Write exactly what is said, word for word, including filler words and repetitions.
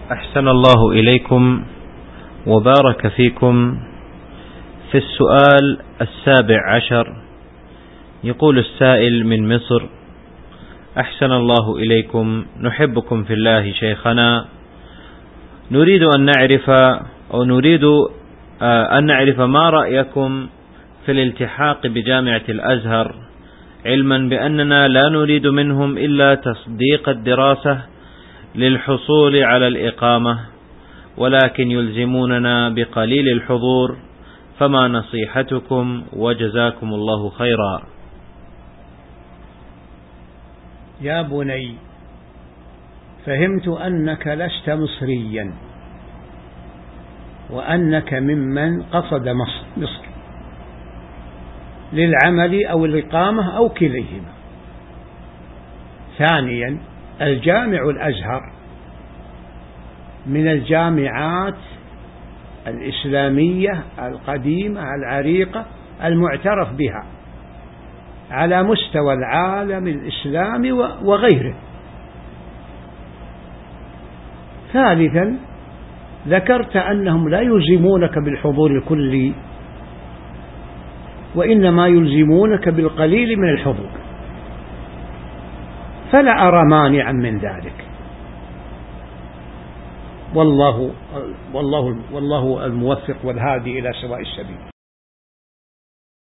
أحسن الله إليكم وبارك فيكم. في السؤال السابع عشر يقول السائل من مصر: أحسن الله إليكم، نحبكم في الله شيخنا، نريد أن نعرف أو نريد أن نعرف ما رأيكم في الالتحاق بجامعة الأزهر، علما بأننا لا نريد منهم إلا تصديق الدراسة للحصول على الإقامة، ولكن يلزموننا بقليل الحضور، فما نصيحتكم وجزاكم الله خيرا؟ يا بني، فهمت أنك لست مصريا وأنك ممن قصد مصر, مصر للعمل أو الإقامة أو كليهما. ثانيا، الجامع الأزهر من الجامعات الإسلامية القديمة العريقة المعترف بها على مستوى العالم الإسلامي وغيره. ثالثا، ذكرت أنهم لا يلزمونك بالحضور الكلي، وإنما يلزمونك بالقليل من الحضور، فلا أرى مانعا من ذلك. والله والله والله الموفق والهادي إلى سواء السبيل.